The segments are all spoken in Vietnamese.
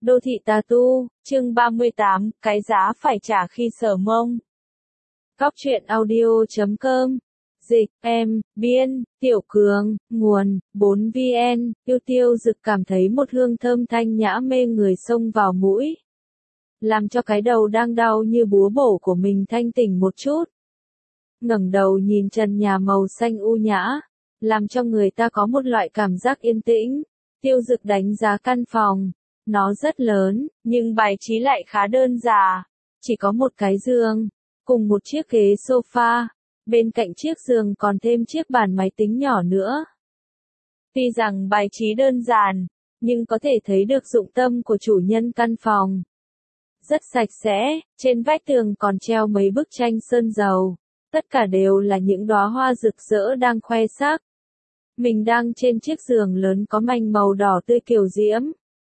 Đô thị tà tu, chương 38, cái giá phải trả khi sờ mông. Cóc truyện audio.com. Dịch, biên, Tiểu Cường, nguồn, 4VN, Tiêu Dực cảm thấy một hương thơm thanh nhã mê người xông vào mũi. Làm cho cái đầu đang đau như búa bổ của mình thanh tỉnh một chút. Ngẩng đầu nhìn trần nhà màu xanh u nhã, làm cho người ta có một loại cảm giác yên tĩnh. Tiêu Dực đánh giá căn phòng. Nó rất lớn, nhưng bài trí lại khá đơn giản. Chỉ có một cái giường, cùng một chiếc ghế sofa. Bên cạnh chiếc giường còn thêm chiếc bàn máy tính nhỏ nữa. Tuy rằng bài trí đơn giản, nhưng có thể thấy được dụng tâm của chủ nhân căn phòng. Rất sạch sẽ, trên vách tường còn treo mấy bức tranh sơn dầu. Tất cả đều là những đóa hoa rực rỡ đang khoe sắc. Mình đang trên chiếc giường lớn có mảnh màu đỏ tươi kiều diễm.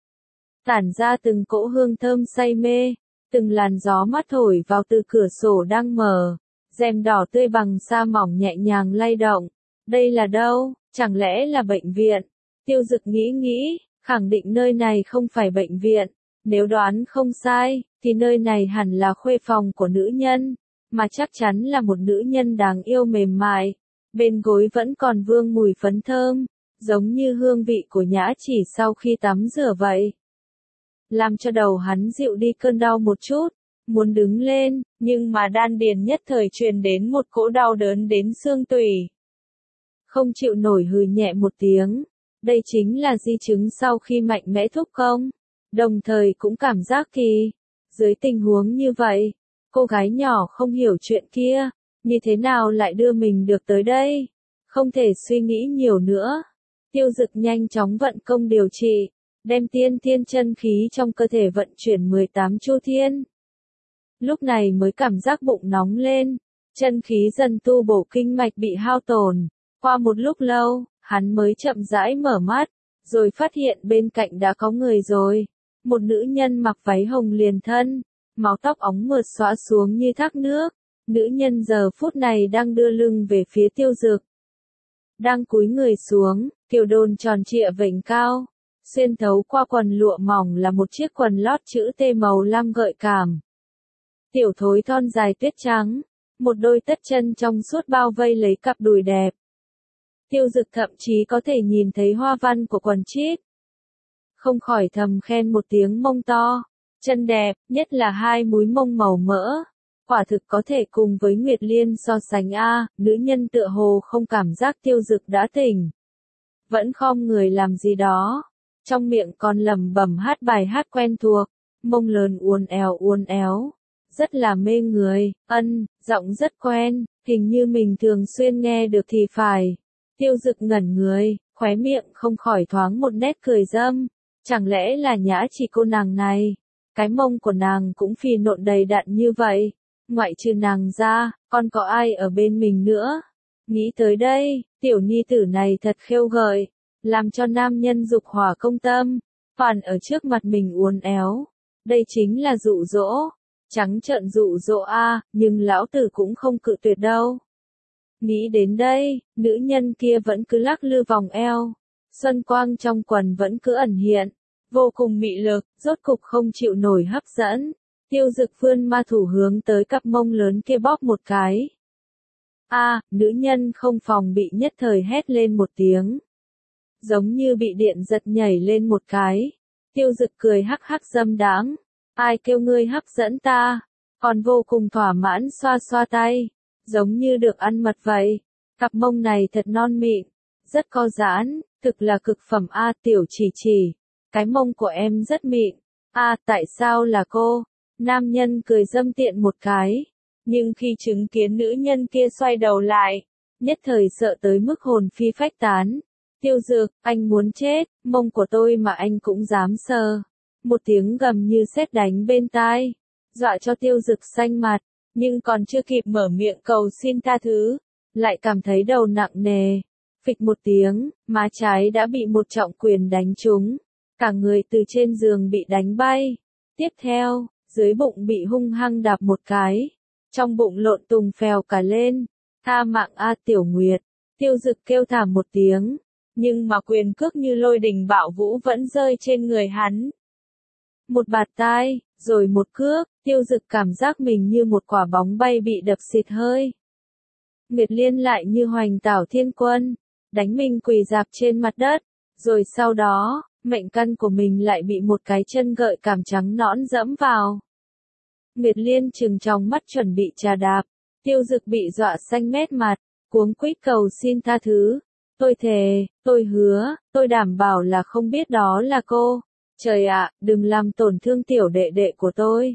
Tản ra từng cỗ hương thơm say mê, từng làn gió mát thổi vào từ cửa sổ đang mở, rèm đỏ tươi bằng sa mỏng nhẹ nhàng lay động. Đây là đâu? Chẳng lẽ là bệnh viện? Tiêu Dực nghĩ, khẳng định nơi này không phải bệnh viện. Nếu đoán không sai, thì nơi này hẳn là khuê phòng của nữ nhân, mà chắc chắn là một nữ nhân đáng yêu mềm mại. Bên gối vẫn còn vương mùi phấn thơm, giống như hương vị của nhã chỉ sau khi tắm rửa vậy. Làm cho đầu hắn dịu đi cơn đau một chút, muốn đứng lên, nhưng mà đan điền nhất thời truyền đến một cỗ đau đớn đến xương tủy. Không chịu nổi hừ nhẹ một tiếng, đây chính là di chứng sau khi mạnh mẽ thúc công, đồng thời cũng cảm giác kỳ. Dưới tình huống như vậy, cô gái nhỏ không hiểu chuyện kia, như thế nào lại đưa mình được tới đây, không thể suy nghĩ nhiều nữa. Tiêu Dực nhanh chóng vận công điều trị. Đem tiên thiên chân khí trong cơ thể vận chuyển 18 chu thiên. Lúc này mới cảm giác bụng nóng lên, chân khí dần tu bổ kinh mạch bị hao tổn. Qua một lúc lâu, hắn mới chậm rãi mở mắt, rồi phát hiện bên cạnh đã có người rồi. Một nữ nhân mặc váy hồng liền thân, mái tóc óng mượt xõa xuống như thác nước. Nữ nhân giờ phút này đang đưa lưng về phía Tiêu Dực. Đang cúi người xuống, kiểu đồn tròn trịa vểnh cao. Xuyên thấu qua quần lụa mỏng là một chiếc quần lót chữ T màu lam gợi cảm. Tiểu thối thon dài tuyết trắng, một đôi tất chân trong suốt bao vây lấy cặp đùi đẹp. Tiêu Dực thậm chí có thể nhìn thấy hoa văn của quần chít. Không khỏi thầm khen một tiếng mông to, chân đẹp, nhất là hai múi mông màu mỡ. Quả thực có thể cùng với Nguyệt Liên so sánh nữ nhân tựa hồ không cảm giác Tiêu Dực đã tỉnh. Vẫn khom người làm gì đó. Trong miệng còn lẩm bẩm hát bài hát quen thuộc, mông lớn uốn éo, rất là mê người, giọng rất quen, hình như mình thường xuyên nghe được thì phải. Tiêu Dực ngẩn người, khóe miệng không khỏi thoáng một nét cười dâm, chẳng lẽ là nhã chỉ cô nàng này, cái mông của nàng cũng phì nộn đầy đặn như vậy, ngoại trừ nàng ra, còn có ai ở bên mình nữa. Nghĩ tới đây, tiểu nhi tử này thật khêu gợi. Làm cho nam nhân dục hỏa công tâm, phản ở trước mặt mình uốn éo. Đây chính là dụ dỗ, trắng trợn dụ dỗ nhưng lão tử cũng không cự tuyệt đâu. Nghĩ đến đây, nữ nhân kia vẫn cứ lắc lư vòng eo. Xuân quang trong quần vẫn cứ ẩn hiện, vô cùng mị lực, rốt cục không chịu nổi hấp dẫn. Tiêu Dực vươn ma thủ hướng tới cặp mông lớn kia bóp một cái. Nữ nhân không phòng bị nhất thời hét lên một tiếng. Giống như bị điện giật nhảy lên một cái. Tiêu Dực cười hắc hắc dâm đáng. Ai kêu ngươi hấp dẫn ta? Còn vô cùng thỏa mãn xoa xoa tay. Giống như được ăn mật vậy. Cặp mông này thật non mịn. Rất co giãn. Thực là cực phẩm tiểu chỉ. Cái mông của em rất mịn. Tại sao là cô? Nam nhân cười dâm tiện một cái. Nhưng khi chứng kiến nữ nhân kia xoay đầu lại, nhất thời sợ tới mức hồn phi phách tán. Tiêu Dực, anh muốn chết, mông của tôi mà anh cũng dám sờ. Một tiếng gầm như sét đánh bên tai, dọa cho Tiêu Dực xanh mặt, nhưng còn chưa kịp mở miệng cầu xin tha thứ, lại cảm thấy đầu nặng nề. Phịch một tiếng, má trái đã bị một trọng quyền đánh trúng, cả người từ trên giường bị đánh bay. Tiếp theo, dưới bụng bị hung hăng đạp một cái, trong bụng lộn tùng phèo cả lên. Tha mạng Tiểu Nguyệt, Tiêu Dực kêu thảm một tiếng. Nhưng mà quyền cước như lôi đình bạo vũ vẫn rơi trên người hắn. một bạt tai, rồi một cước, Tiêu Dực cảm giác mình như một quả bóng bay bị đập xịt hơi. Nguyệt Liên lại như hoành tảo thiên quân, đánh mình quỳ rạp trên mặt đất, rồi sau đó, mệnh căn của mình lại bị một cái chân gợi cảm trắng nõn dẫm vào. Nguyệt Liên trừng tròng mắt chuẩn bị trà đạp, Tiêu Dực bị dọa xanh mét mặt, cuống quýt cầu xin tha thứ. Tôi thề, tôi hứa, tôi đảm bảo là không biết đó là cô. Trời ạ, đừng làm tổn thương tiểu đệ đệ của tôi.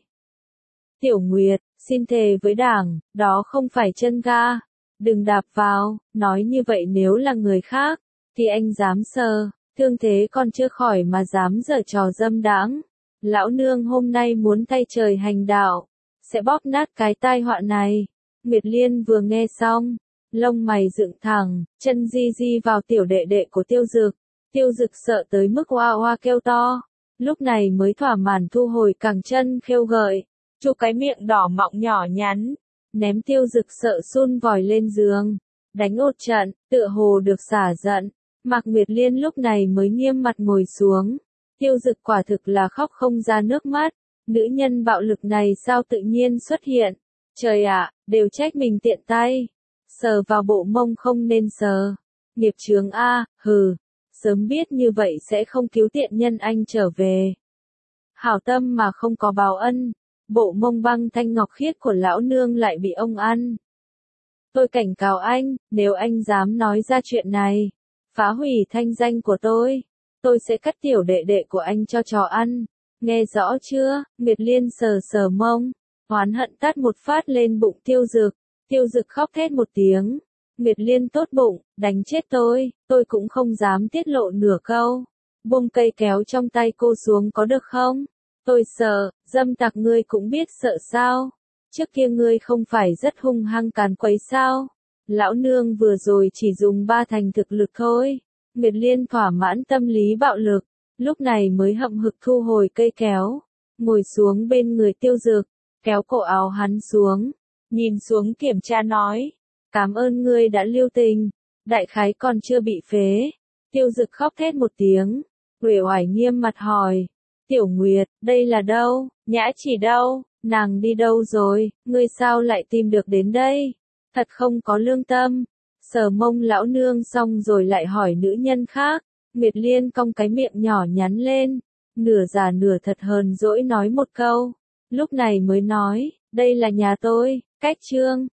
Tiểu Nguyệt, xin thề với đảng, đó không phải chân ga. Đừng đạp vào, nói như vậy nếu là người khác, thì anh dám sờ, thương thế còn chưa khỏi mà dám giở trò dâm đãng. Lão nương hôm nay muốn thay trời hành đạo, sẽ bóp nát cái tai họa này. Nguyệt Liên vừa nghe xong, lông mày dựng thẳng, chân di di vào tiểu đệ đệ của Tiêu Dực. Tiêu Dực sợ tới mức oa oa kêu to, lúc này mới thỏa mãn thu hồi cẳng chân khêu gợi, chu cái miệng đỏ mọng nhỏ nhắn, ném Tiêu Dực sợ sun vòi lên giường, đánh một trận, tựa hồ được xả giận. Mạc Nguyệt Liên lúc này mới nghiêm mặt ngồi xuống. Tiêu Dực quả thực là khóc không ra nước mắt, nữ nhân bạo lực này sao tự nhiên xuất hiện. Trời ạ, đều trách mình tiện tay, sờ vào bộ mông không nên sờ. Nghiệp chướng a, hừ, sớm biết như vậy sẽ không cứu tiện nhân anh trở về. Hảo tâm mà không có báo ân, bộ mông băng thanh ngọc khiết của lão nương lại bị ông ăn. Tôi cảnh cáo anh, nếu anh dám nói ra chuyện này, phá hủy thanh danh của tôi sẽ cắt tiểu đệ đệ của anh cho chó ăn. Nghe rõ chưa? Nguyệt Liên sờ sờ mông, oán hận tát một phát lên bụng Tiêu Dực. Tiêu Dực khóc thét một tiếng. Nguyệt Liên tốt bụng, đánh chết tôi cũng không dám tiết lộ nửa câu. Buông cây kéo trong tay cô xuống có được không? Tôi sợ, dâm tặc ngươi cũng biết sợ sao? Trước kia ngươi không phải rất hung hăng càn quấy sao? Lão nương vừa rồi chỉ dùng 3 thành thực lực thôi. Nguyệt Liên thỏa mãn tâm lý bạo lực, lúc này mới hậm hực thu hồi cây kéo, ngồi xuống bên người Tiêu Dực, kéo cổ áo hắn xuống, nhìn xuống kiểm tra nói, cảm ơn ngươi đã lưu tình, đại khái còn chưa bị phế. Tiêu Dực khóc thét một tiếng, uể oải nghiêm mặt hỏi, Tiểu Nguyệt, đây là đâu, Nhã Chỉ đâu, nàng đi đâu rồi, ngươi sao lại tìm được đến đây, thật không có lương tâm. Sờ mông lão nương xong rồi lại hỏi nữ nhân khác. Nguyệt Liên cong cái miệng nhỏ nhắn lên, nửa giả nửa thật hờn dỗi nói một câu, lúc này mới nói, đây là nhà tôi, cách trương.